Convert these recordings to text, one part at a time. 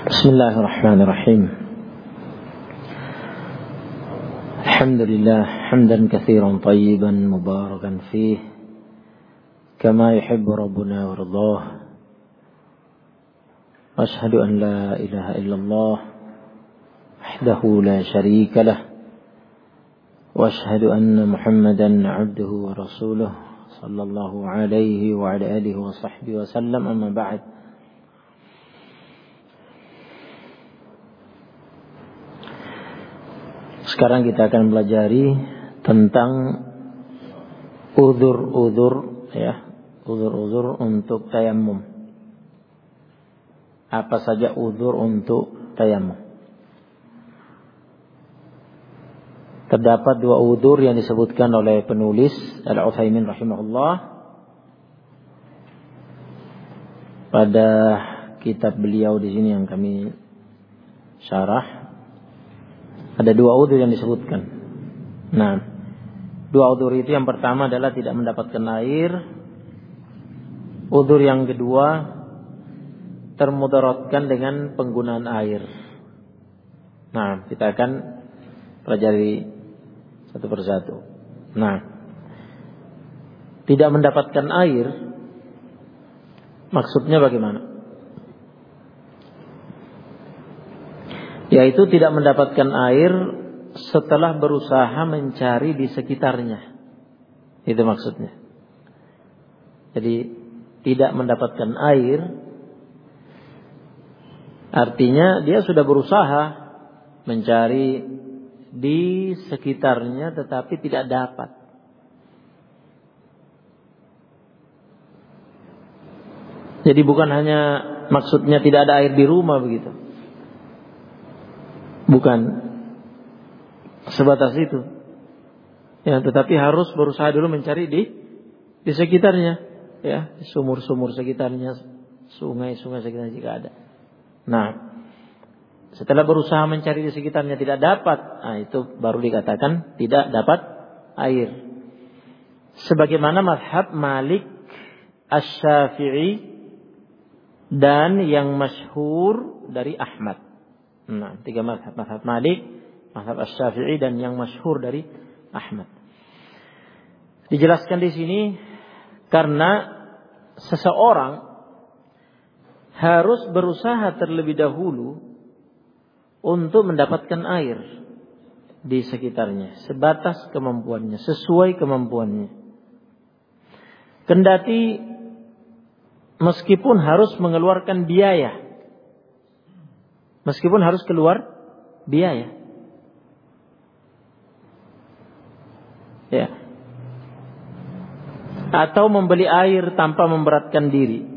Bismillahirrahmanirrahim. Alhamdulillah hamdan katsiran thayyiban mubarakan fih kama yuhibbu rabbuna wa yardah. Asyhadu an la ilaha illallah wahdahu la syarika lah wa asyhadu anna Muhammadan 'abduhu wa rasuluh sallallahu alaihi wa ala alihi wa sahbihi wa sallam. Amma ba'd. Sekarang kita akan pelajari tentang uzur-uzur untuk tayammum. Apa saja uzur untuk tayammum? Terdapat dua uzur yang disebutkan oleh penulis Al-Utsaimin rahimahullah pada kitab beliau di sini yang kami syarah. Ada dua uzur yang disebutkan. Nah, dua uzur itu yang pertama adalah tidak mendapatkan air. Uzur yang kedua termudaratkan dengan penggunaan air. Nah, kita akan pelajari satu persatu. Nah, tidak mendapatkan air maksudnya bagaimana? Yaitu tidak mendapatkan air setelah berusaha mencari di sekitarnya. Itu maksudnya. Jadi tidak mendapatkan air artinya dia sudah berusaha mencari di sekitarnya tetapi tidak dapat. Jadi bukan hanya maksudnya tidak ada air di rumah begitu. Bukan sebatas itu. Ya, tetapi harus berusaha dulu mencari di sekitarnya, ya, sumur-sumur sekitarnya, sungai-sungai sekitarnya jika ada. Nah, setelah berusaha mencari di sekitarnya tidak dapat, nah itu baru dikatakan tidak dapat air. Sebagaimana mazhab Malik, Asy-Syafi'i dan yang masyhur dari Ahmad. Nah, tiga mazhab Malik, mazhab Asy-Syafi'i dan yang masyhur dari Ahmad. Dijelaskan di sini karena seseorang harus berusaha terlebih dahulu untuk mendapatkan air di sekitarnya sebatas kemampuannya, sesuai kemampuannya. Kendati meskipun harus mengeluarkan biaya, meskipun harus keluar biaya. Ya. Atau membeli air tanpa memberatkan diri.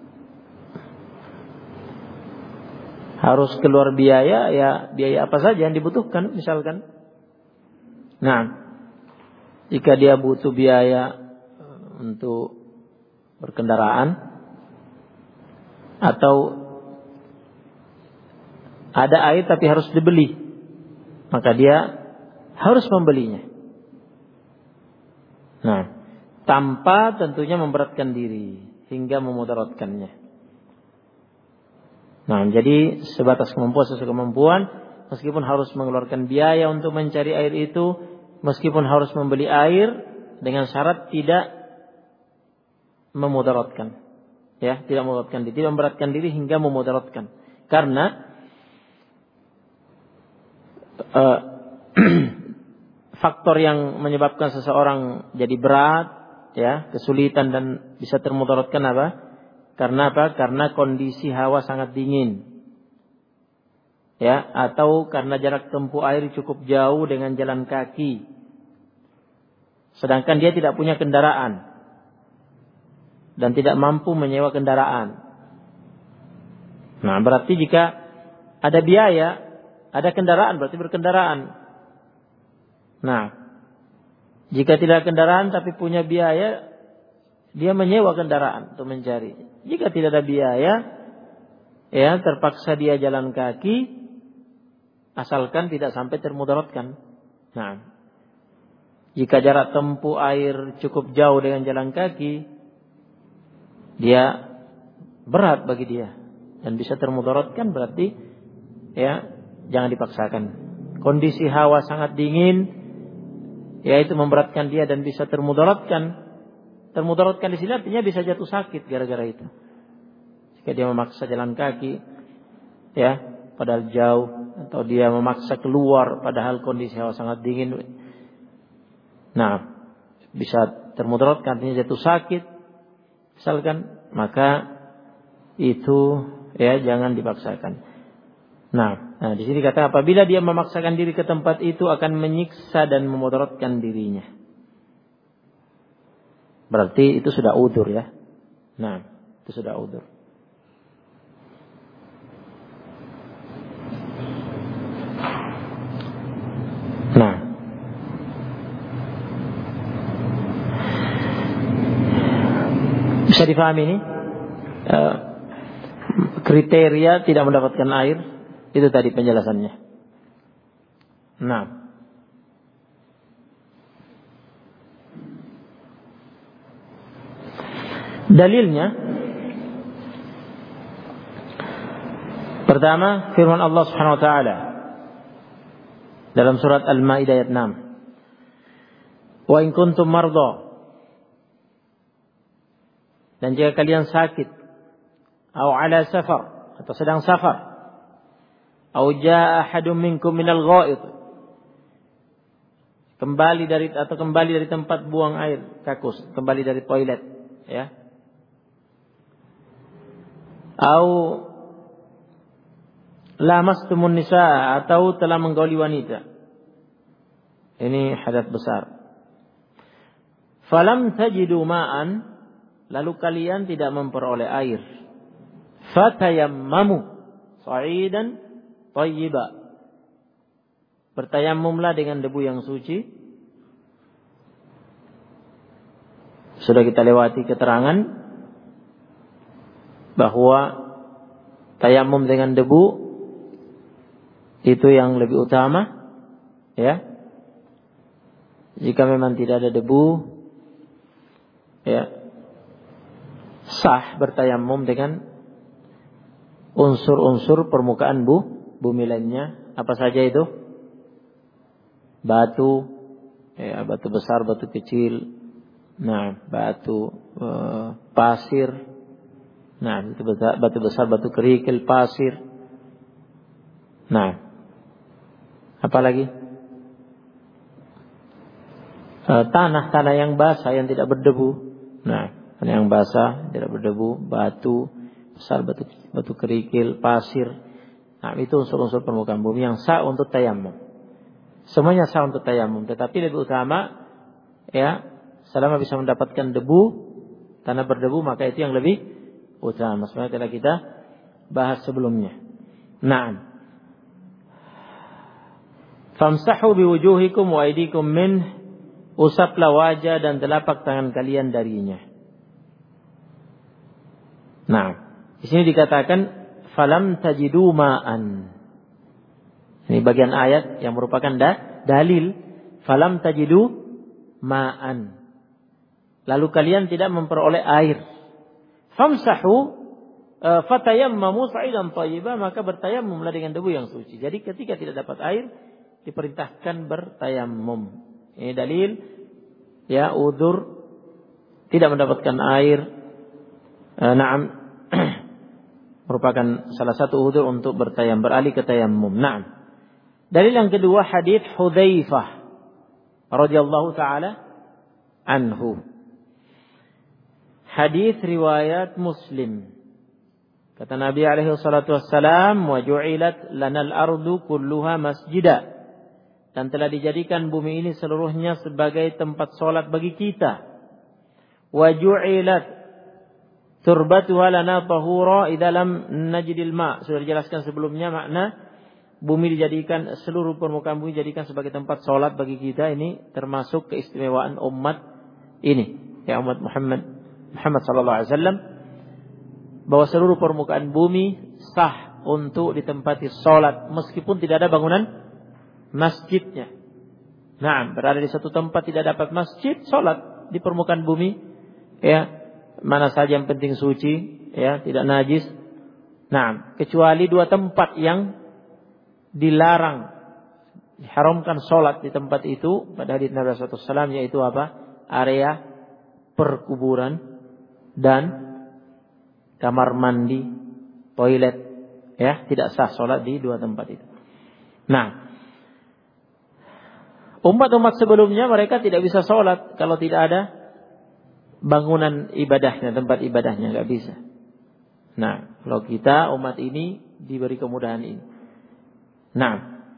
Harus keluar biaya, ya biaya apa saja yang dibutuhkan misalkan. Nah, jika dia butuh biaya untuk berkendaraan atau ada air tapi harus dibeli, maka dia harus membelinya. Nah, tanpa tentunya memberatkan diri hingga memudaratkannya. Nah, jadi sebatas kemampuan, sesuai kemampuan, meskipun harus mengeluarkan biaya untuk mencari air itu, meskipun harus membeli air dengan syarat tidak memudaratkan, ya, tidak memudaratkan diri, tidak memberatkan diri hingga memudaratkan. Karena faktor yang menyebabkan seseorang jadi berat, ya, kesulitan dan bisa termudaratkan apa? Karena apa? Karena kondisi hawa sangat dingin, ya, atau karena jarak tempuh air cukup jauh dengan jalan kaki, sedangkan dia tidak punya kendaraan dan tidak mampu menyewa kendaraan. Nah, berarti jika ada biaya, ada kendaraan, berarti berkendaraan. Nah, jika tidak kendaraan tapi punya biaya, dia menyewa kendaraan untuk mencari. Jika tidak ada biaya, ya terpaksa dia jalan kaki, asalkan tidak sampai termudaratkan. Nah, jika jarak tempuh air cukup jauh dengan jalan kaki, dia berat bagi dia. dan bisa termudaratkan, berarti ya jangan dipaksakan. Kondisi hawa sangat dingin, yaitu memberatkan dia dan bisa termudaratkan. Termudaratkan di sini artinya bisa jatuh sakit gara-gara itu. Jika dia memaksa jalan kaki, ya, padahal jauh, atau dia memaksa keluar padahal kondisi hawa sangat dingin, nah, bisa termudaratkan, artinya jatuh sakit, misalkan, maka itu ya jangan dipaksakan. Nah, di sini kata apabila dia memaksakan diri ke tempat itu akan menyiksa dan memudaratkan dirinya. Berarti itu sudah udzur ya. Nah, itu sudah udzur. Nah, bisa difahami ini? Kriteria tidak mendapatkan air, itu tadi penjelasannya. Nah, dalilnya pertama firman Allah Subhanahu wa taala dalam surat Al-Maidah ayat 6. Wa in kuntum mardha, dan jika kalian sakit, atau ala safar, atau sedang safar, atau jaa ahadum minkum minal ghaid, kembali dari tempat buang air kakus, kembali dari toilet, ya. Atau lamastumun nisa, atau telah menggauli wanita. Ini hadas besar. Falam tajidu ma'an, lalu kalian tidak memperoleh air. Fatayammamu sa'idan thayyiba, bertayammumlah dengan debu yang suci. Sudah kita lewati keterangan bahwa tayammum dengan debu itu yang lebih utama, ya. Jika memang tidak ada debu, ya, sah bertayammum dengan unsur-unsur permukaan bumi lainnya. Apa saja itu? Batu, ya, batu besar, batu kecil, nah, batu pasir, nah, batu besar, batu kerikil, pasir, nah, apa lagi? Tanah yang basah yang tidak berdebu, nah, tanah yang basah tidak berdebu, batu besar, batu kerikil, pasir. Nah, itu unsur-unsur permukaan bumi yang sah untuk tayammum. Semuanya sah untuk tayammum, tetapi lebih utama, ya, selama bisa mendapatkan debu, tanah berdebu, maka itu yang lebih utama. Sebenarnya telah kita bahas sebelumnya. Nah, famsahu biwujuhikum wa aydikum min, usaplah wajah dan telapak tangan kalian darinya. Nah, di sini dikatakan falam tajidu ma'an. Ini bagian ayat yang merupakan dalil falam tajidu ma'an. Lalu kalian tidak memperoleh air. Famsahu fatayammamu sa'idan thayyiba, maka bertayammumlah dengan debu yang suci. Jadi ketika tidak dapat air diperintahkan bertayammum. Ini dalil, ya, udzur tidak mendapatkan air. Naam, merupakan salah satu udzur untuk beralih ke tayammum. Naam. Dalil yang kedua hadits Hudzaifah radhiyallahu taala anhu. Hadits riwayat Muslim. Kata Nabi alaihi salatu wassalam, "Wa ju'ilat lanal ardu kulluha masjida." Dan telah dijadikan bumi ini seluruhnya sebagai tempat salat bagi kita. Wa ju'ilat turbatuha lana tahura idza lam najidil ma. Sudah dijelaskan sebelumnya makna bumi dijadikan, seluruh permukaan bumi dijadikan sebagai tempat salat bagi kita. Ini termasuk keistimewaan umat ini, ya, umat Muhammad sallallahu alaihi wasallam, bahwa seluruh permukaan bumi sah untuk ditempati salat meskipun tidak ada bangunan masjidnya. Nah, berada di satu tempat tidak dapat masjid, salat di permukaan bumi, ya, mana saja yang penting suci, ya, tidak najis. Nah, kecuali 2 tempat yang dilarang, diharamkan sholat di tempat itu pada hadits Nabi SAW, yaitu apa? Area perkuburan dan kamar mandi, toilet, ya, tidak sah sholat di 2 tempat itu. Nah, umat-umat sebelumnya mereka tidak bisa sholat kalau tidak ada bangunan ibadahnya, tempat ibadahnya, nggak bisa. Nah, kalau kita umat ini diberi kemudahan ini. Nah,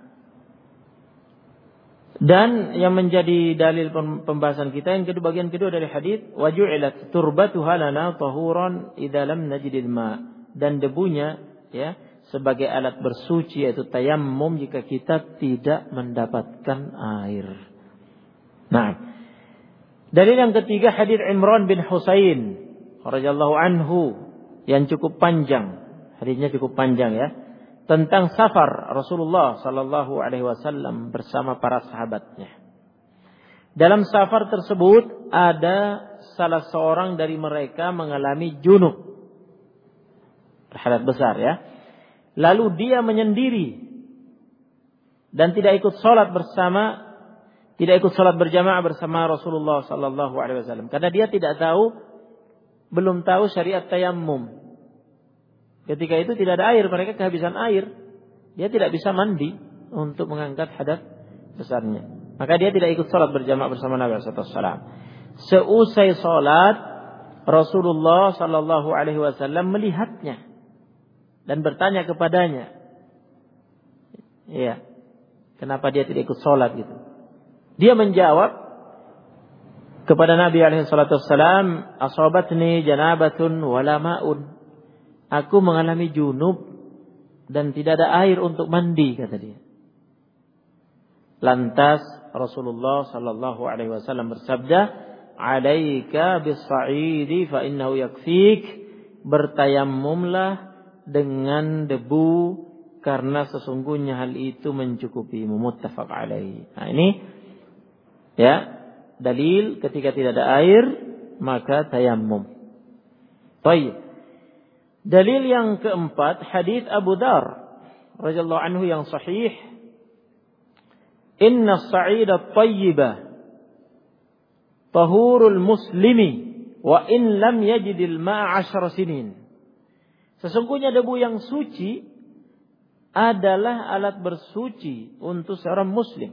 dan yang menjadi dalil pembahasan kita yang kedua, bagian kedua dari hadis, waju'ilat turbatuha lana tahuran idza lam najidil ma, dan debunya ya sebagai alat bersuci yaitu tayammum jika kita tidak mendapatkan air. Nah, dalil yang ketiga hadis Imran bin Husain radhiyallahu anhu yang cukup panjang. Hadisnya cukup panjang ya. Tentang safar Rasulullah sallallahu alaihi wasallam bersama para sahabatnya. Dalam safar tersebut ada salah seorang dari mereka mengalami junub. Hadas besar ya. Lalu dia menyendiri dan tidak ikut salat berjamaah bersama Rasulullah sallallahu alaihi wasallam karena dia belum tahu syariat tayammum. Ketika itu tidak ada air, mereka kehabisan air. Dia tidak bisa mandi untuk mengangkat hadas besarnya. Maka dia tidak ikut salat berjamaah bersama Nabi sallallahu alaihi wasallam. Seusai salat, Rasulullah sallallahu alaihi wasallam melihatnya dan bertanya kepadanya. Iya. Kenapa dia tidak ikut salat gitu? Dia menjawab kepada Nabi alaihi salatu wasallam, "Asabatni janabatun wala ma'un." Aku mengalami junub dan tidak ada air untuk mandi, kata dia. Lantas Rasulullah sallallahu alaihi wasallam bersabda, "Alaika bis-sa'idi fa innahu yakfik." Bertayammumlah dengan debu karena sesungguhnya hal itu mencukupimu. Muttafaq alaihi. Nah, ini ya, dalil ketika tidak ada air maka tayammum. Baik. Dalil yang keempat, hadis Abu Dar radhiyallahu anhu yang sahih, "Inna as-sa'ida at-tayyiba tahurul muslimi wa in lam yajidil ma'a 10 sinin." Sesungguhnya debu yang suci adalah alat bersuci untuk seorang muslim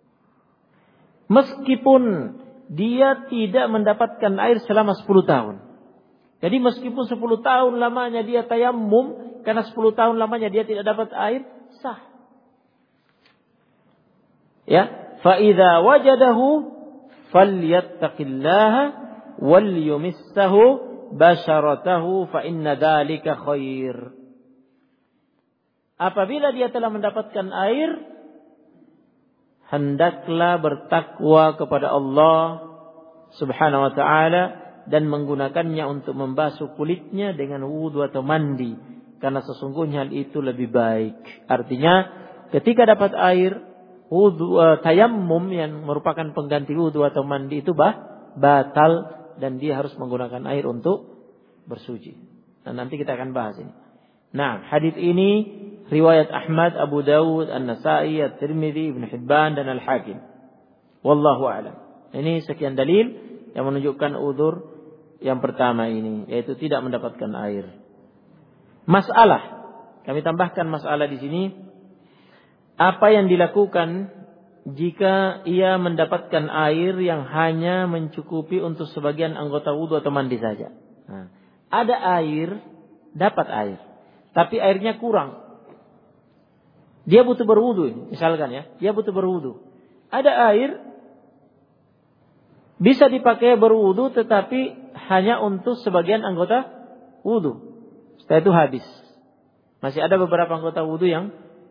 meskipun dia tidak mendapatkan air selama 10 tahun. Jadi meskipun 10 tahun lamanya dia tayammum, karena 10 tahun lamanya dia tidak dapat air, sah. Ya, fa idza wajadahu falyattaqillaha wal yumissahu basharatahu fa inna dzalika khair. Apabila dia telah mendapatkan air, hendaklah bertakwa kepada Allah Subhanahu wa taala dan menggunakannya untuk membasuh kulitnya dengan wudu atau mandi, karena sesungguhnya hal itu lebih baik. Artinya ketika dapat air, wudu tayammum yang merupakan pengganti wudu atau mandi itu batal dan dia harus menggunakan air untuk bersuci. Dan nanti kita akan bahas ini. Nah, hadis ini riwayat Ahmad, Abu Dawud, An-Nasa'i, At-Tirmidzi, Ibnu Hibban dan Al-Hakim. Wallahu a'lam. Ini sekian dalil yang menunjukkan udzur yang pertama ini, yaitu tidak mendapatkan air. Masalah, kami tambahkan masalah di sini. Apa yang dilakukan jika ia mendapatkan air yang hanya mencukupi untuk sebagian anggota wudu atau mandi saja? Nah, ada air, dapat air, tapi airnya kurang. Dia butuh berwudu, misalkan ya, dia butuh berwudu. Ada air bisa dipakai berwudu, tetapi hanya untuk sebagian anggota wudu. Setelah itu habis. Masih ada beberapa anggota wudu yang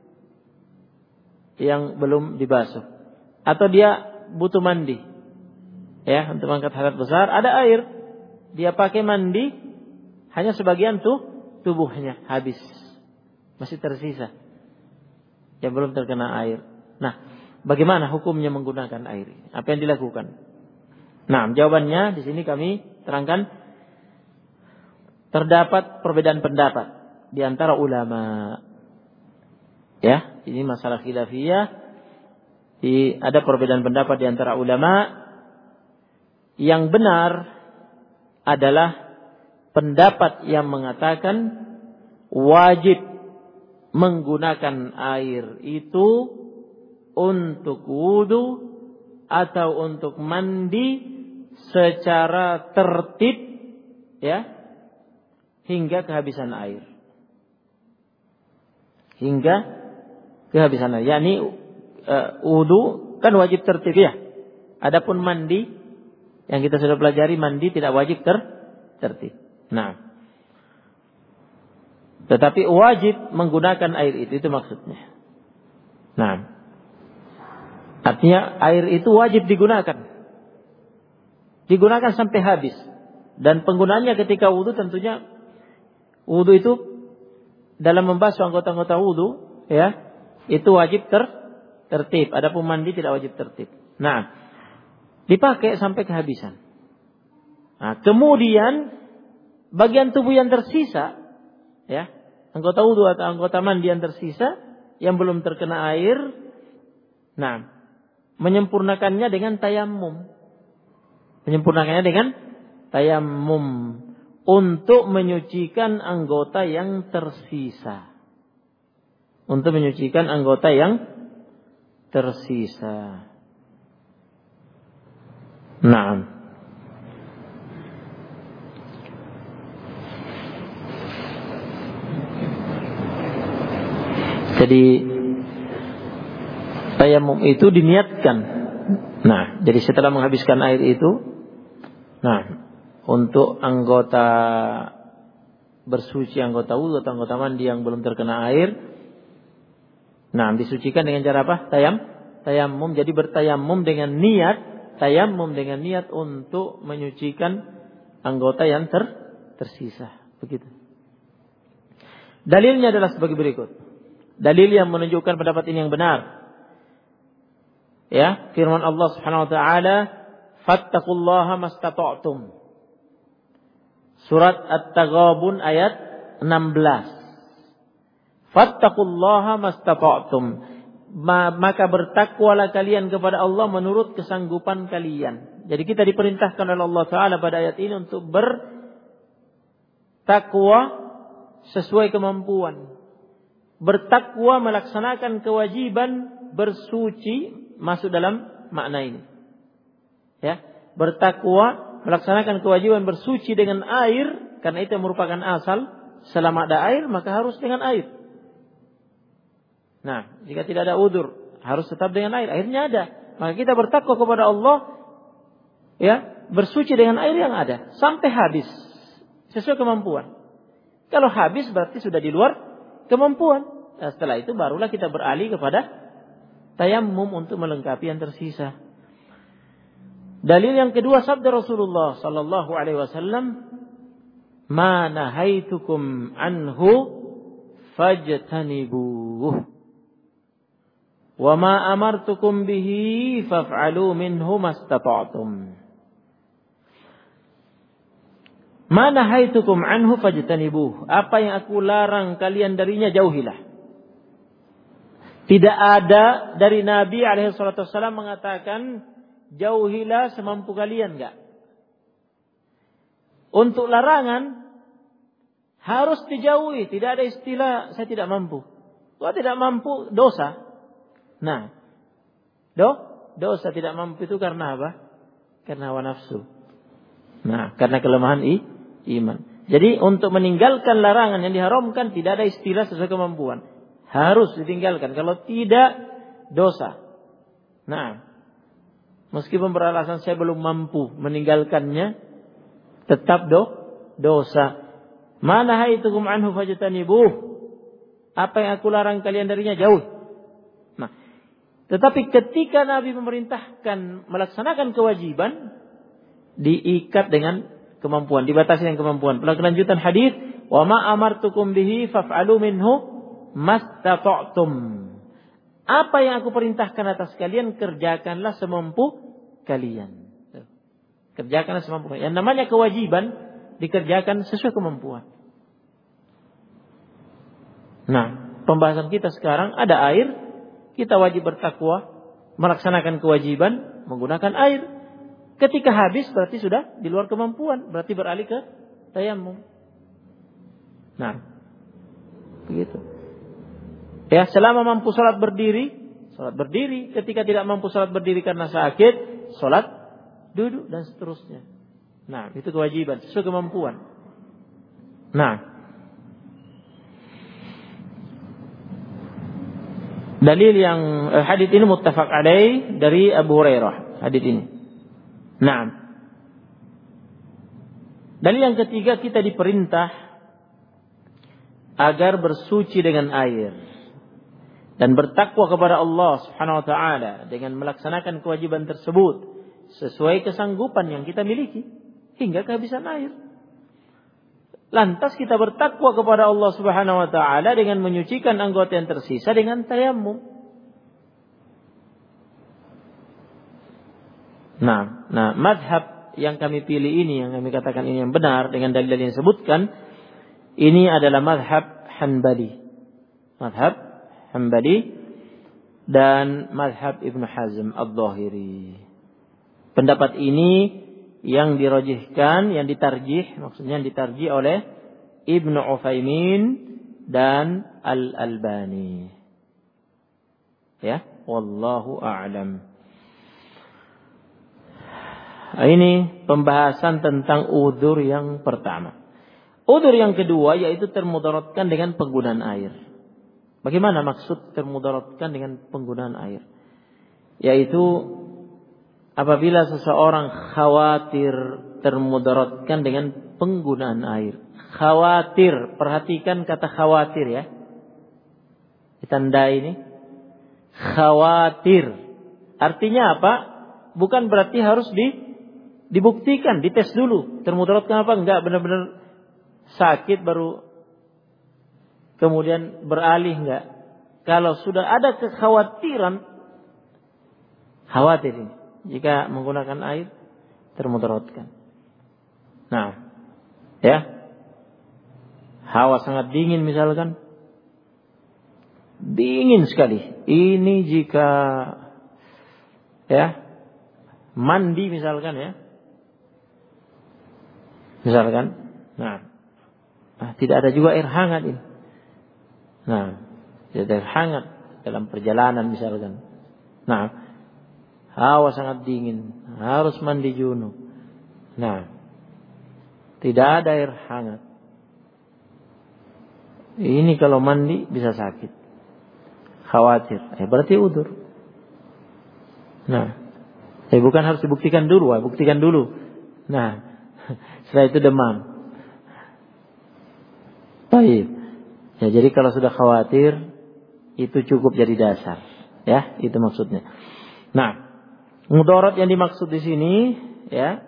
belum dibasuh. Atau dia butuh mandi, ya, untuk mengangkat hadas besar. Ada air, dia pakai mandi, hanya sebagian tubuhnya habis, masih tersisa yang belum terkena air. Nah, bagaimana hukumnya menggunakan air? Apa yang dilakukan? Nah, jawabannya di sini kami terangkan. Terdapat perbedaan pendapat di antara ulama. Ya, ini masalah khilafiyah. Ada perbedaan pendapat di antara ulama. Yang benar adalah pendapat yang mengatakan wajib menggunakan air itu untuk wudu atau untuk mandi secara tertib, ya, hingga kehabisan air. Hingga kehabisan air. Yani wudu kan wajib tertib, ya. Adapun mandi yang kita sudah pelajari, mandi tidak wajib tertib. Nah, tetapi wajib menggunakan air itu maksudnya. Nah, artinya air itu wajib digunakan. Digunakan sampai habis. Dan penggunaannya ketika wudu tentunya wudu itu dalam membasuh anggota-anggota wudu, ya, itu wajib tertib. Adapun mandi tidak wajib tertib. Nah, dipakai sampai kehabisan. Nah, kemudian bagian tubuh yang tersisa, ya, anggota wudu atau anggota mandi yang tersisa yang belum terkena air, nah, menyempurnakannya dengan tayammum. Menyempurnakannya dengan tayammum untuk menyucikan anggota yang tersisa. Untuk menyucikan anggota yang tersisa. Nah, jadi tayamum itu diniatkan. Nah, jadi setelah menghabiskan air itu, nah, untuk anggota bersuci, anggota wudu atau anggota mandi yang belum terkena air, nah, disucikan dengan cara apa? Tayamum. Jadi bertayamum dengan niat, tayamum dengan niat untuk menyucikan anggota yang tersisa. Begitu. Dalilnya adalah sebagai berikut. Dalil yang menunjukkan pendapat ini yang benar. Ya, firman Allah Subhanahu wa taala, "Fattaqullaha mastata'tum." Surat At-Taghabun ayat 16. Fattaqullaha mastata'tum. Maka bertakwalah kalian kepada Allah menurut kesanggupan kalian. Jadi kita diperintahkan oleh Allah taala pada ayat ini untuk bertakwa sesuai kemampuan. Bertakwa melaksanakan kewajiban bersuci masuk dalam makna ini. Ya, bertakwa melaksanakan kewajiban bersuci dengan air, karena itu merupakan asal. Selama ada air maka harus dengan air. Nah, jika tidak ada udzur harus tetap dengan air. Airnya ada, maka kita bertakwa kepada Allah, ya, bersuci dengan air yang ada sampai habis sesuai kemampuan. Kalau habis berarti sudah di luar kemampuan. Nah, setelah itu barulah kita beralih kepada tayammum untuk melengkapi yang tersisa. Dalil yang kedua sabda Rasulullah sallallahu alaihi wasallam, "Ma nahaitukum anhu fajtanibuh wa ma amartukum bihi faf'alu minhu mastata'tum." Ma nahaitukum anhu fajtanibuh. Apa yang aku larang kalian darinya jauhilah. Tidak ada dari Nabi alaihi salatu wasallam mengatakan jauhilah semampu kalian, enggak. Untuk larangan harus dijauhi, tidak ada istilah saya tidak mampu. Kalau tidak mampu dosa. Nah, dosa tidak mampu itu karena apa? Karena hawa nafsu. Nah, karena kelemahan iman. Jadi untuk meninggalkan larangan yang diharamkan tidak ada istilah sesuai kemampuan. Harus ditinggalkan. Kalau tidak, dosa. Nah, meskipun beralasan saya belum mampu meninggalkannya, tetap dosa. Ma nahaitukum anhu fajtanibuh. Apa yang aku larang kalian darinya jauh. Nah, tetapi ketika Nabi memerintahkan melaksanakan kewajiban, diikat dengan kemampuan, dibatasi dengan kemampuan. Kelanjutan hadis, "Wa ma amartukum bihi faf'alu minhu mastata'tum." Apa yang aku perintahkan atas kalian, kerjakanlah semampu kalian. Kerjakanlah semampu kalian. Yang namanya kewajiban dikerjakan sesuai kemampuan. Nah, pembahasan kita sekarang ada air, kita wajib bertakwa, melaksanakan kewajiban menggunakan air. Ketika habis berarti sudah di luar kemampuan, berarti beralih ke tayamum. Nah, begitu. Ya, selama mampu salat berdiri. Ketika tidak mampu salat berdiri karena sakit, salat duduk dan seterusnya. Nah, itu kewajiban sesuai kemampuan. Nah, dalil yang hadits ini muttafaq alaih dari Abu Hurairah, hadits ini. Nah, dalil yang ketiga, kita diperintah agar bersuci dengan air dan bertakwa kepada Allah Subhanahu wa taala dengan melaksanakan kewajiban tersebut sesuai kesanggupan yang kita miliki hingga kehabisan air. Lantas kita bertakwa kepada Allah Subhanahu wa taala dengan menyucikan anggota yang tersisa dengan tayamum. Nah, mazhab yang kami pilih ini, yang kami katakan ini yang benar dengan dalil yang disebutkan, ini adalah mazhab Hanbali. Mazhab Hanbali dan mazhab Ibnu Hazm Adh-Dhahiri. Pendapat ini yang dirajihkan, yang ditarjih, maksudnya yang ditarjih oleh Ibnu Utsaimin dan Al-Albani. Ya, wallahu a'lam. Ini pembahasan tentang udzur yang pertama. Udzur yang kedua yaitu termudaratkan dengan penggunaan air. Bagaimana maksud termudaratkan dengan penggunaan air? Yaitu apabila seseorang khawatir termudaratkan dengan penggunaan air. Khawatir, perhatikan kata khawatir ya. Ditandai ini. Khawatir. Artinya apa? Bukan berarti harus dibuktikan, dites dulu. Termudaratkan apa? Enggak, benar-benar sakit baru kemudian beralih, enggak. Kalau sudah ada kekhawatiran, khawatir ini, jika menggunakan air termudaratkan. Nah, ya, hawa sangat dingin misalkan, dingin sekali. Ini jika ya mandi misalkan ya, misalkan, nah tidak ada juga air hangat ini. Nah, tidak hangat dalam perjalanan misalkan. Nah, hawa sangat dingin, harus mandi junub. Nah, tidak ada air hangat. Ini kalau mandi bisa sakit. Khawatir. Berarti udzur. Nah, bukan harus dibuktikan dulu, buktikan dulu. Nah, setelah itu demam. Baik. Ya, jadi kalau sudah khawatir itu cukup jadi dasar, ya, itu maksudnya. Nah, mudarat yang dimaksud di sini, ya,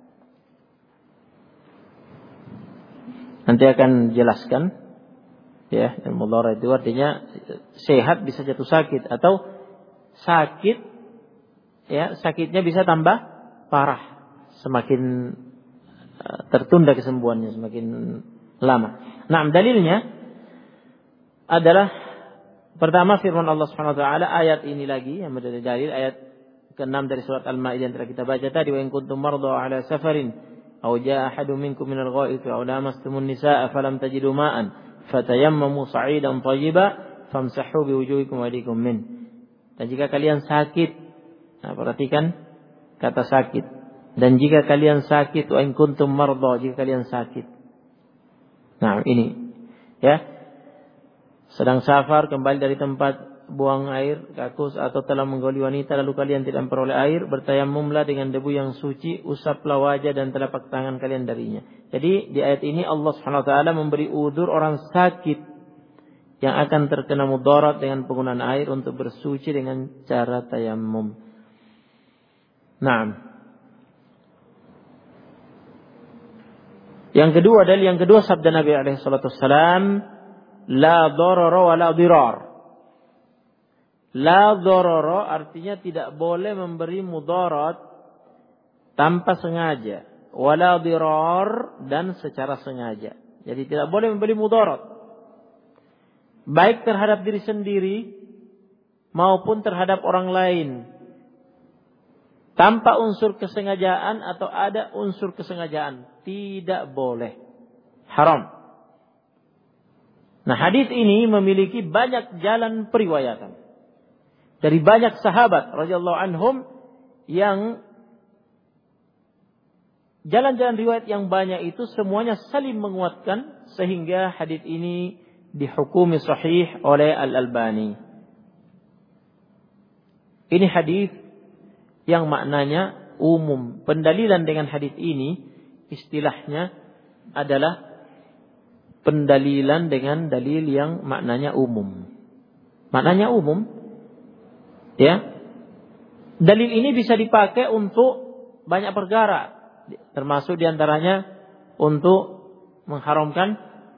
nanti akan jelaskan, ya, mudarat itu artinya sehat bisa jatuh sakit atau sakit, ya, sakitnya bisa tambah parah, semakin tertunda kesembuhannya semakin lama. Nah, dalilnya adalah pertama firman Allah Subhanahu wa taala, ayat ini lagi yang menjadi dalil, ayat ke-6 dari surat Al-Maidah yang telah kita baca tadi, wa in kuntum marda ala safarin aw jaa ahadun minkum minal ghaa'iti aw lamastumun nisaa falam tajidu ma'an fatayammamu sa'idan thayyiban famsahu biwujuhikum wa aydikum min. Dan jika kalian sakit, nah perhatikan kata sakit, dan jika kalian sakit, wa in kuntum marda, jika kalian sakit. Nah, ini ya, sedang safar, kembali dari tempat buang air, kakus atau telah menggauli wanita lalu kalian tidak memperoleh air, bertayamumlah dengan debu yang suci, usaplah wajah dan telapak tangan kalian darinya. Jadi di ayat ini Allah Subhanahu wa taala memberi udzur orang sakit yang akan terkena mudarat dengan penggunaan air untuk bersuci dengan cara tayamum. Nah, yang kedua sabda Nabi alaihi salatu wassalam, la darara wa la dirar. La darara artinya tidak boleh memberi mudarat tanpa sengaja, wa la dirar dan secara sengaja. Jadi tidak boleh memberi mudarat. baik terhadap diri sendiri maupun terhadap orang lain, tanpa unsur kesengajaan atau ada unsur kesengajaan, tidak boleh, haram. Nah, hadis ini memiliki banyak jalan periwayatan dari banyak sahabat radhiyallahu anhum, yang jalan-jalan riwayat yang banyak itu semuanya saling menguatkan sehingga hadis ini dihukumi sahih oleh Al-Albani. Ini hadis yang maknanya umum. Pendalilan dengan hadis ini istilahnya adalah pendalilan dengan dalil yang maknanya umum. Maknanya umum, ya. Dalil ini bisa dipakai untuk banyak perkara, termasuk diantaranya untuk mengharamkan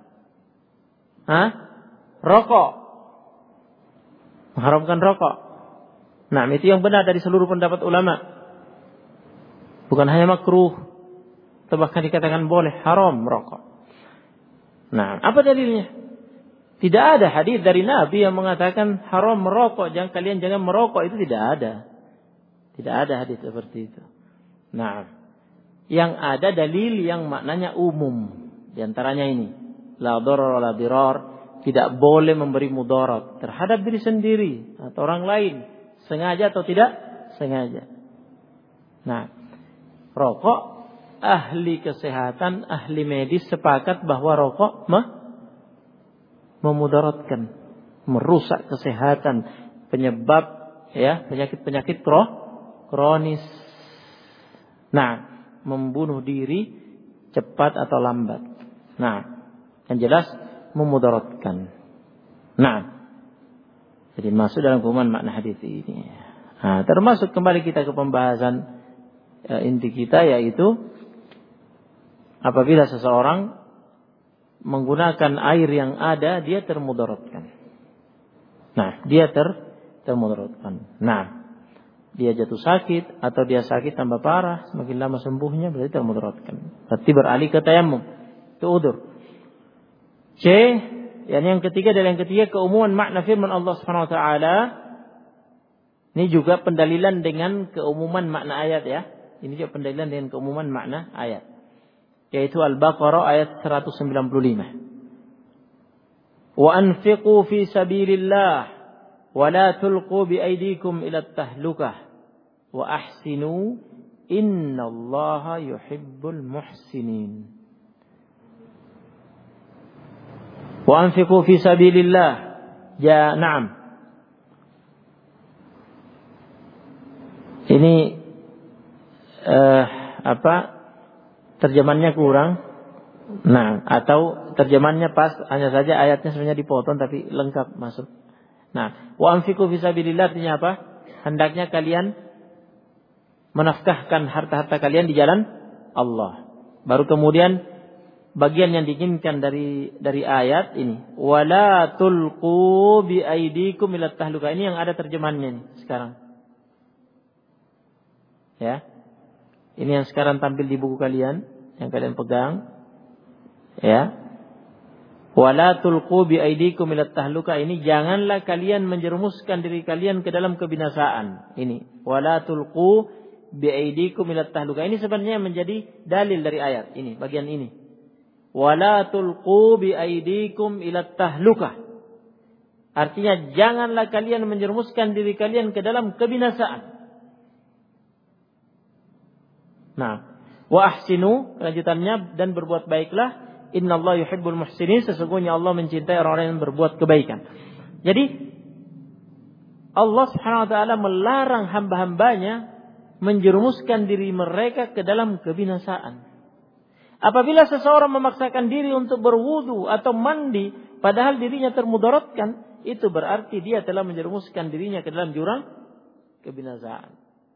rokok. Mengharamkan rokok. Nah, itu yang benar dari seluruh pendapat ulama. Bukan hanya makruh, atau bahkan dikatakan boleh, haram merokok. Nah, apa dalilnya? Tidak ada hadis dari Nabi yang mengatakan haram merokok, kalian jangan merokok, itu tidak ada. Tidak ada hadis seperti itu. Nah, yang ada dalil yang maknanya umum. Di antaranya ini, la darar wa la dirar, tidak boleh memberi mudarat terhadap diri sendiri atau orang lain, sengaja atau tidak sengaja. Nah, rokok, ahli kesehatan, ahli medis sepakat bahwa rokok memudaratkan, merusak kesehatan, penyebab penyakit-penyakit kronis. Nah, membunuh diri cepat atau lambat. Nah, yang jelas memudaratkan. Nah, jadi masuk dalam umuman makna hadis ini. Nah, termasuk kembali kita ke pembahasan inti kita, yaitu apabila seseorang menggunakan air yang ada, dia termudaratkan. Nah, dia termudaratkan. Nah, dia jatuh sakit atau dia sakit tambah parah, semakin lama sembuhnya, berarti termudaratkan. Berarti beralih ke tayammum. Itu udzur. C, yang ketiga, dan yang ketiga keumuman makna firman Allah Subhanahu wa taala. Ini juga pendalilan dengan keumuman makna ayat, ya. Ini juga pendalilan dengan keumuman makna ayat. Yaitu Al-Baqarah ayat 195. Wa anfiqu fi sabilillah wa la tulqu bi aydikum ila at-tahlukah wa ahsinu innallaha yuhibbul muhsinin. Wa anfiqu fi sabilillah. Ya, na'am. Ini terjemahannya kurang. Nah, atau terjemahannya pas, hanya saja ayatnya sebenarnya dipotong tapi lengkap masuk. Nah, wa anfiqu fisabilillah artinya apa? Hendaknya kalian menafkahkan harta-harta kalian di jalan Allah. Baru kemudian bagian yang diinginkan dari ayat ini, wala tulqu bi aidikum ila tahluka. Ini yang ada terjemahannya nih sekarang. Ya. Ini yang sekarang tampil di buku kalian yang kalian pegang. Ya. Wala tulqu bi aidikum ila tahluka, ini janganlah kalian menjerumuskan diri kalian ke dalam kebinasaan. Ini wala tulqu bi aidikum ila tahluka. Ini sebenarnya menjadi dalil dari ayat ini, bagian ini. Wala tulqu bi aidikum ila tahluka. Artinya janganlah kalian menjerumuskan diri kalian ke dalam kebinasaan. Nah, wa ahsinu, kelanjutannya, dan berbuat baiklah. Innallaha yuhibbul muhsinin, sesungguhnya Allah mencintai orang-orang yang berbuat kebaikan. Jadi Allah Subhanahu wa taala melarang hamba-hambanya menjerumuskan diri mereka ke dalam kebinasaan. Apabila seseorang memaksakan diri untuk berwudu atau mandi padahal dirinya termudaratkan, itu berarti dia telah menjerumuskan dirinya ke dalam jurang kebinasaan.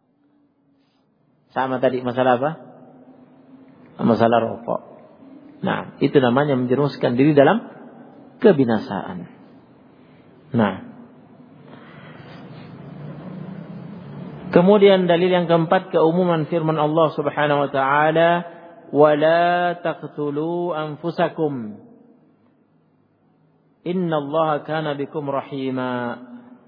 Sama tadi masalah apa? Masalah rokok. Nah, itu namanya menjerumuskan diri dalam kebinasaan. Nah, kemudian dalil yang keempat, keumuman firman Allah Subhanahu wa taala, "Wala taqtulu anfusakum innallaha kana bikum rahima.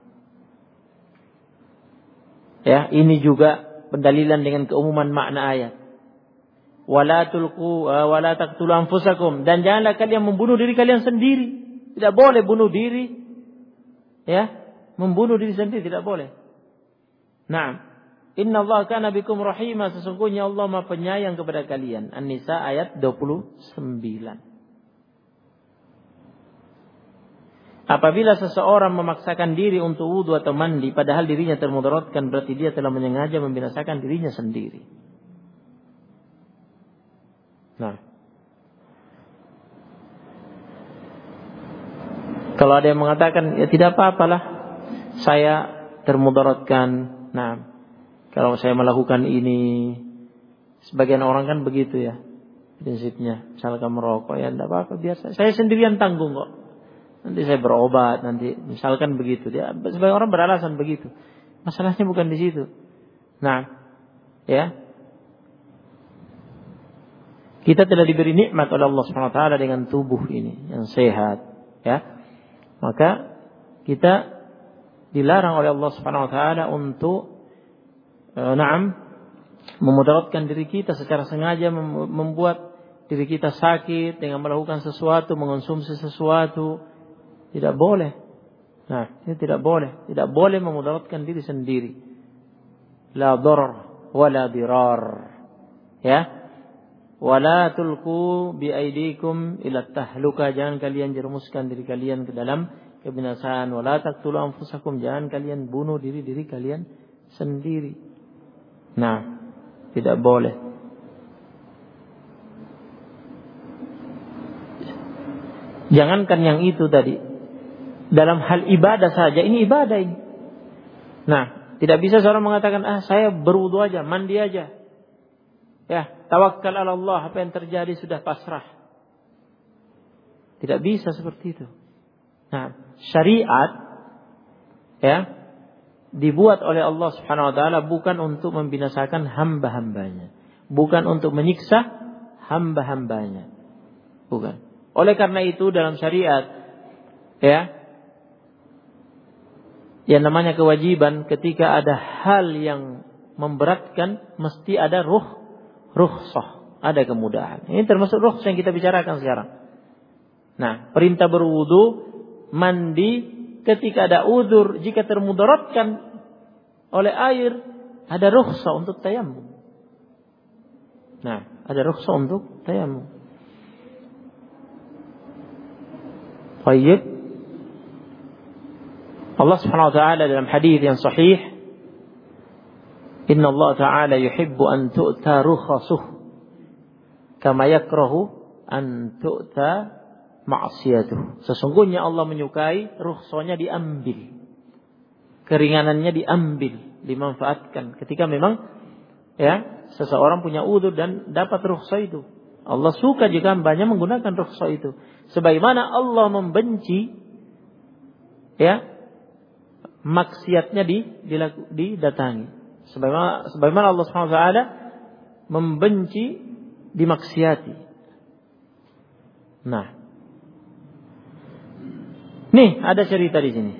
Ya, ini juga pendalilan dengan keumuman makna ayat. Wala taqtulu anfusakum, dan janganlah kalian membunuh diri kalian sendiri. Tidak boleh bunuh diri. Ya, membunuh diri sendiri tidak boleh. Naam. Innallaha kana bikum rahima, sesungguhnya Allah Maha Penyayang kepada kalian. An-Nisa ayat 29. Apabila seseorang memaksakan diri untuk wudu atau mandi padahal dirinya termudaratkan, berarti dia telah menyengaja membinasakan dirinya sendiri. Nah, kalau ada yang mengatakan ya tidak apa-apalah saya termudaratkan. Nah, kalau saya melakukan ini, sebagian orang kan begitu ya prinsipnya. Misalkan merokok ya tidak apa-apa, biar saya sendirian tanggung kok. Nanti saya berobat, nanti misalkan begitu. Dia sebagian orang beralasan begitu. Masalahnya bukan di situ. Nah, ya. Kita telah diberi nikmat oleh Allah SWT dengan tubuh ini yang sehat, ya. Maka kita dilarang oleh Allah SWT untuk memudaratkan diri kita secara sengaja, membuat diri kita sakit dengan melakukan sesuatu, mengonsumsi sesuatu. Tidak boleh. Nah, ini tidak boleh. Tidak boleh memudaratkan diri sendiri. La darar wala dirar. Ya. Wala tulqu bi aidikum ila tahluka, jangan kalian jerumuskan diri kalian ke dalam kebinasaan. Wala taqtulu anfusakum, jangan kalian bunuh diri kalian sendiri. Nah, tidak boleh. Jangankan yang itu tadi, dalam hal ibadah saja, ini ibadah ini. Nah, tidak bisa seorang mengatakan, saya berwudu aja, mandi aja. Ya, tawakkal ala Allah, apa yang terjadi sudah pasrah. Tidak bisa seperti itu. Nah, syariat ya dibuat oleh Allah Subhanahu wa taala bukan untuk membinasakan hamba-hambanya, bukan untuk menyiksa hamba-hambanya. Bukan. Oleh karena itu dalam syariat ya, yang namanya kewajiban, ketika ada hal yang memberatkan mesti ada rukhsah, ada kemudahan. Ini termasuk rukhsah yang kita bicarakan sekarang. Nah, perintah berwudu, mandi ketika ada udzur, jika termudaratkan oleh air, ada rukhsah untuk tayammum. Nah, ada rukhsah untuk tayammum. Baik. Allah Subhanahu wa taala dalam hadis yang sahih, Inna Allah Ta'ala yuhibbu an tu'ta rukhasuh kama yakrahu an tu'ta ma'siyatuh. Sesungguhnya Allah menyukai rukhsahnya diambil, keringanannya diambil, dimanfaatkan ketika memang ya seseorang punya udzur dan dapat rukhsah itu. Allah suka jika hambanya menggunakan rukhsah itu. Sebagaimana Allah membenci ya maksiatnya didatangi. Sebagaimana Allah Subhanahu wa taala membenci dimaksiati. Nah, nih ada cerita di sini,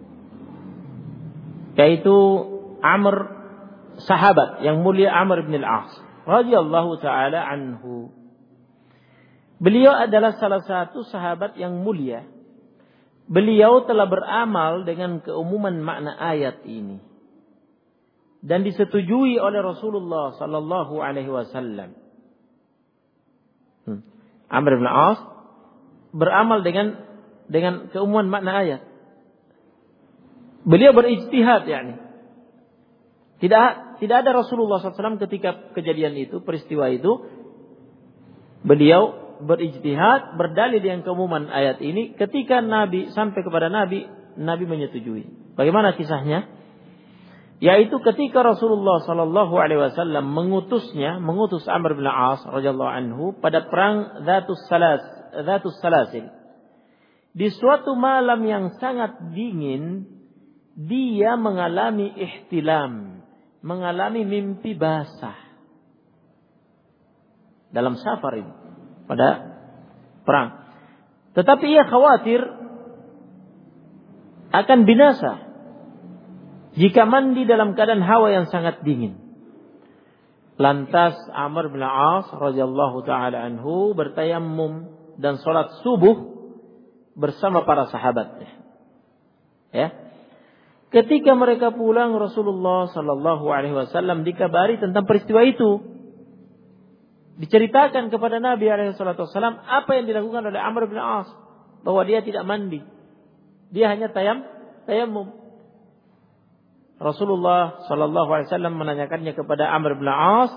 yaitu Amr, sahabat yang mulia Amr bin al-As radhiyallahu taala anhu. Beliau adalah salah satu sahabat yang mulia. Beliau telah beramal dengan keumuman makna ayat ini dan disetujui oleh Rasulullah sallallahu alaihi wasallam. Amr bin al-As beramal dengan keumuman makna ayat. Beliau berijtihad, yakni tidak ada Rasulullah SAW ketika kejadian itu, peristiwa itu, beliau berijtihad, berdalil dengan keumuman ayat ini. Ketika Nabi sampai kepada Nabi menyetujui. Bagaimana kisahnya? Yaitu ketika Rasulullah sallallahu alaihi wasallam mengutus Amr bin al-As radhiyallahu anhu pada perang Dzatus Salasil. Di suatu malam yang sangat dingin, dia mengalami ihtilam, mengalami mimpi basah dalam safar ini pada perang. Tetapi ia khawatir akan binasa jika mandi dalam keadaan hawa yang sangat dingin. Lantas Amr bin As radhiyallahu taala anhu bertayammum dan salat subuh bersama para sahabatnya. Ya. Ketika mereka pulang, Rasulullah sallallahu alaihi wasallam dikabari tentang peristiwa itu. Diceritakan kepada Nabi alaihi salatu wasallam apa yang dilakukan oleh Amr bin As, bahwa dia tidak mandi. Dia hanya tayammum. Rasulullah sallallahu alaihi wasallam menanyakannya kepada Amr bin As,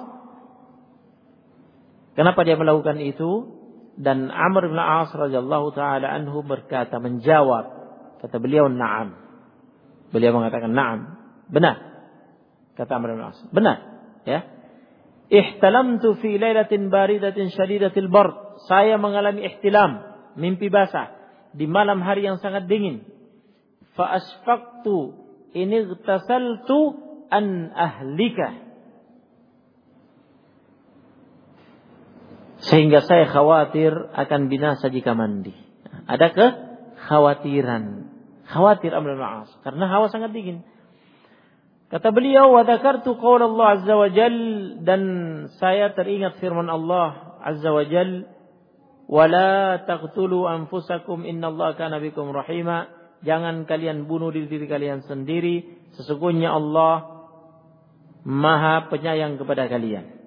kenapa dia melakukan itu? Dan Amr bin As radhiyallahu taala anhu menjawab, kata beliau, na'am. Beliau mengatakan na'am, benar. Kata Amr bin As, benar, ya. Ihtalamtu fi lailatin baridatin syadidatil bard. Saya mengalami ihtilam, mimpi basah di malam hari yang sangat dingin. Fa asfaqtu in igtasaltu an ahlika. Sehingga saya khawatir akan binasa jika mandi. Ada kekhawatiran. Khawatir Amr bin As karena hawa sangat dingin. Kata beliau, wa dzakartu qaul Allah azza wa jal, dan saya teringat firman Allah azza wa jal, wala taqtulu anfusakum innallaha kana bikum rahima. Jangan kalian bunuh diri kalian sendiri, sesungguhnya Allah Maha penyayang kepada kalian.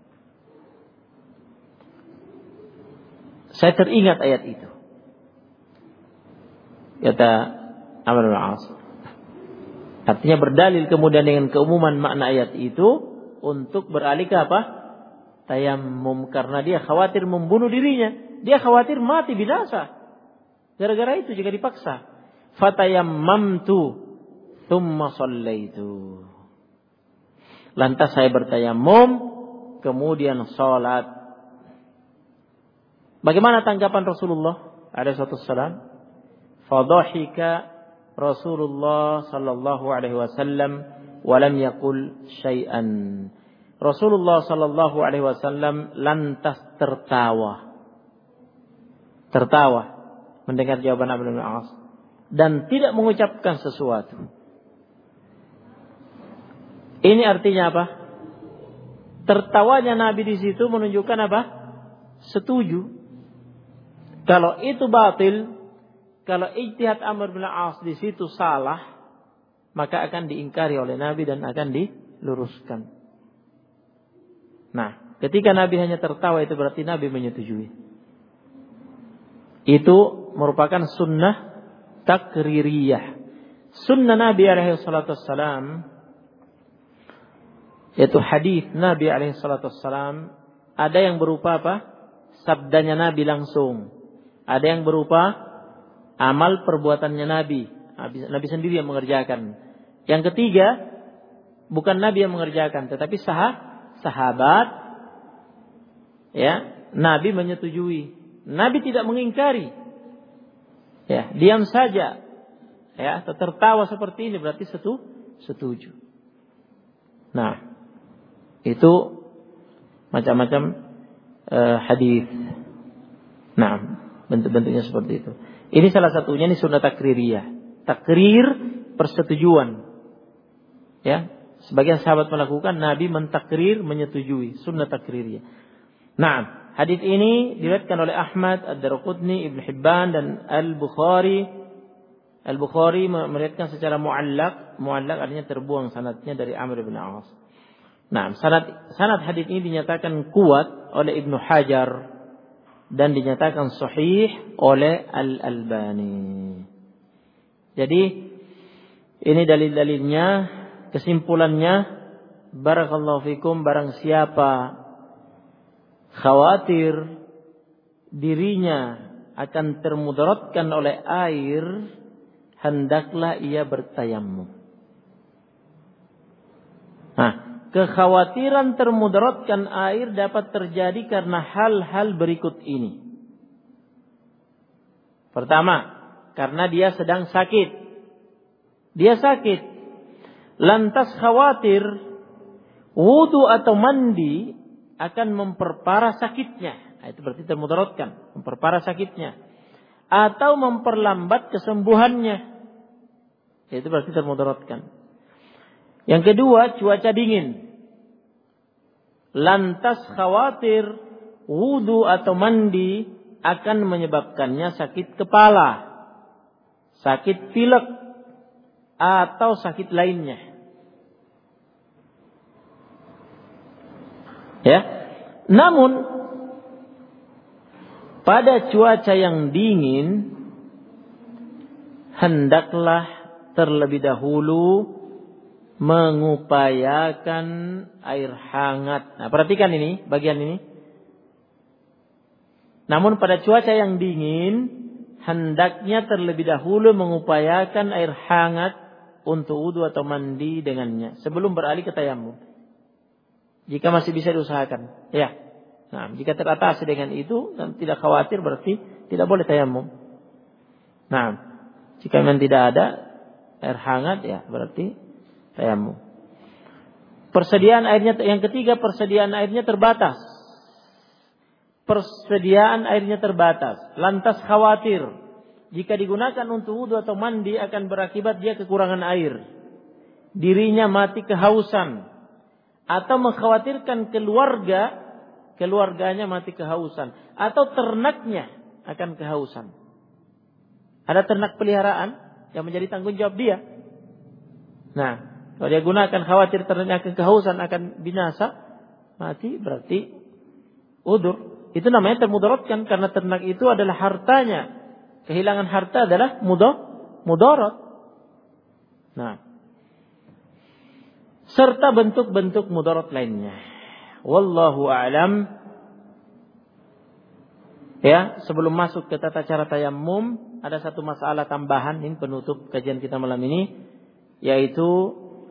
Saya teringat ayat itu. Kata Amr bin As. Artinya berdalil kemudian dengan keumuman makna ayat itu untuk beralih ke apa? Tayammum, karena dia khawatir membunuh dirinya. Dia khawatir mati binasa. Gara-gara itu jika dipaksa. Fatayammamtu thumma shallaitu. Lantas saya bertayammum, kemudian salat. Bagaimana tanggapan Rasulullah alaihi wasallam? Fadhahika Rasulullah sallallahu alaihi wasallam wa lam yaqul syai'an. Rasulullah sallallahu alaihi wasallam lantas tertawa mendengar jawaban Amr bin As dan tidak mengucapkan sesuatu. Ini artinya apa? Tertawanya Nabi di situ menunjukkan apa? Setuju. Kalau itu batil, kalau ijtihad Amr bin As di situ salah, maka akan diingkari oleh Nabi dan akan diluruskan. Nah, ketika Nabi hanya tertawa, itu berarti Nabi menyetujui. Itu merupakan sunnah takririyah. Sunnah Nabi alaihi salatu wassalam, yaitu hadis Nabi alaihi salatu wassalam, ada yang berupa apa? Sabdanya Nabi langsung. Ada yang berupa amal perbuatannya Nabi. Nabi sendiri yang mengerjakan. Yang ketiga, bukan Nabi yang mengerjakan, tetapi sahabat, ya, Nabi menyetujui. Nabi tidak mengingkari. Ya, diam saja. Ya, tertawa seperti ini berarti setuju. Nah, itu macam-macam hadis. Nah, bentuk-bentuknya seperti itu. Ini salah satunya, ini sunnah takririyah. Takrir persetujuan. Ya, sebagian sahabat melakukan, Nabi mentakrir, menyetujui, sunnah takririyah. Nah, hadis ini diriwayatkan oleh Ahmad, Ad-Darqutni, Ibn Hibban dan Al-Bukhari. Al-Bukhari meriwayatkan secara muallaq. Muallaq artinya terbuang sanadnya dari Amr bin As. Nah, sanad hadis ini dinyatakan kuat oleh Ibnu Hajar dan dinyatakan sahih oleh Al-Albani. Jadi ini dalil-dalilnya, kesimpulannya, barakallahu fikum, barang siapa khawatir dirinya akan termudaratkan oleh air, hendaklah ia bertayammum. Nah, kekhawatiran termudaratkan air dapat terjadi karena hal-hal berikut ini. Pertama, karena dia sedang sakit. Dia sakit. Lantas khawatir wudu atau mandi akan memperparah sakitnya. Itu berarti termudaratkan, memperparah sakitnya. Atau memperlambat kesembuhannya. Itu berarti termudaratkan. Yang kedua, cuaca dingin. Lantas khawatir wudu atau mandi akan menyebabkannya sakit kepala, sakit pilek, atau sakit lainnya. Ya. Namun pada cuaca yang dingin hendaklah terlebih dahulu mengupayakan air hangat. Nah, perhatikan ini, bagian ini. Namun pada cuaca yang dingin hendaknya terlebih dahulu mengupayakan air hangat untuk wudu atau mandi dengannya sebelum beralih ke tayammum. Jika masih bisa diusahakan, ya. Nah, jika teratasi dengan itu dan tidak khawatir berarti tidak boleh tayammum. Nah, jika memang tidak ada air hangat ya berarti tayammum. Persediaan airnya yang ketiga, persediaan airnya terbatas. Persediaan airnya terbatas. Lantas khawatir jika digunakan untuk wudu atau mandi akan berakibat dia kekurangan air, dirinya mati kehausan, atau mengkhawatirkan keluarganya mati kehausan, atau ternaknya akan kehausan. Ada ternak peliharaan yang menjadi tanggung jawab dia. Nah, kalau dia gunakan khawatir ternaknya kehausan akan binasa, mati berarti udzur. Itu namanya termudaratkan karena ternak itu adalah hartanya. Kehilangan harta adalah mudarat. Nah, serta bentuk-bentuk mudarat lainnya. Wallahu a'lam. Ya, sebelum masuk ke tata cara tayammum, ada satu masalah tambahan ini penutup kajian kita malam ini, yaitu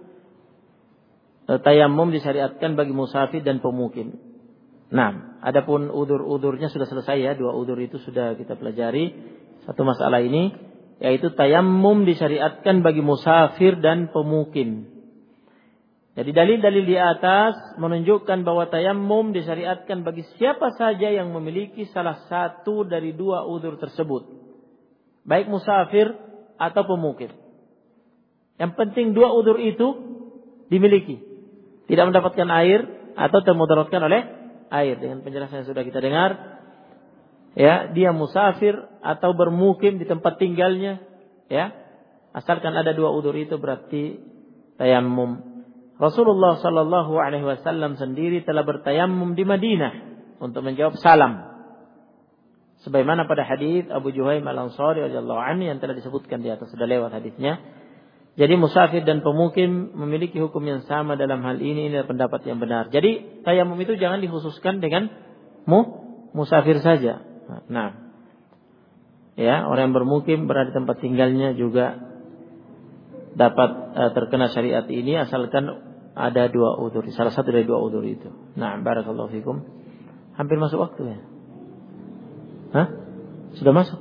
tayammum disyariatkan bagi musafir dan pemukim. Nah, adapun udzur-udzurnya sudah selesai ya, 2 udzur itu sudah kita pelajari. Satu masalah ini yaitu tayammum disyariatkan bagi musafir dan pemukim. Jadi dalil-dalil di atas menunjukkan bahwa tayammum disyariatkan bagi siapa saja yang memiliki salah satu dari 2 udzur tersebut, baik musafir atau pemukim. Yang penting 2 udzur itu dimiliki, tidak mendapatkan air atau termudaratkan oleh air. Dengan penjelasan yang sudah kita dengar, ya, dia musafir atau bermukim di tempat tinggalnya, ya, asalkan ada 2 udzur itu berarti tayammum. Rasulullah sallallahu alaihi wasallam sendiri telah bertayammum di Madinah untuk menjawab salam. Sebagaimana pada hadis Abu Juhaim Al-Ansari radhiyallahu anhu yang telah disebutkan di atas, sudah lewat hadisnya. Jadi musafir dan pemukim memiliki hukum yang sama dalam hal ini adalah pendapat yang benar. Jadi tayammum itu jangan dikhususkan dengan musafir saja. Nah, ya, orang yang bermukim berada di tempat tinggalnya juga dapat terkena syariat ini asalkan ada 2 udzur, salah satu dari 2 udzur itu. Nah, barakallahu fikum. Hampir masuk waktu ya. Hah? Sudah masuk?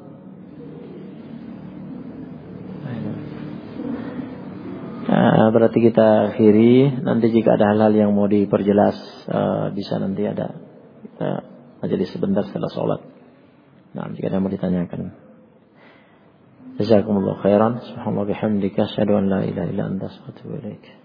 Berarti kita akhiri. Nanti jika ada hal-hal yang mau diperjelas bisa nanti ada kita majelis sebentar setelah sholat. Nah, jika ada yang mau ditanyakan. Jazakumullahu khairan. Subhanallah bihamdika asyhadu an la ilaha illa anta astaghfiruka wa atubu ilaik.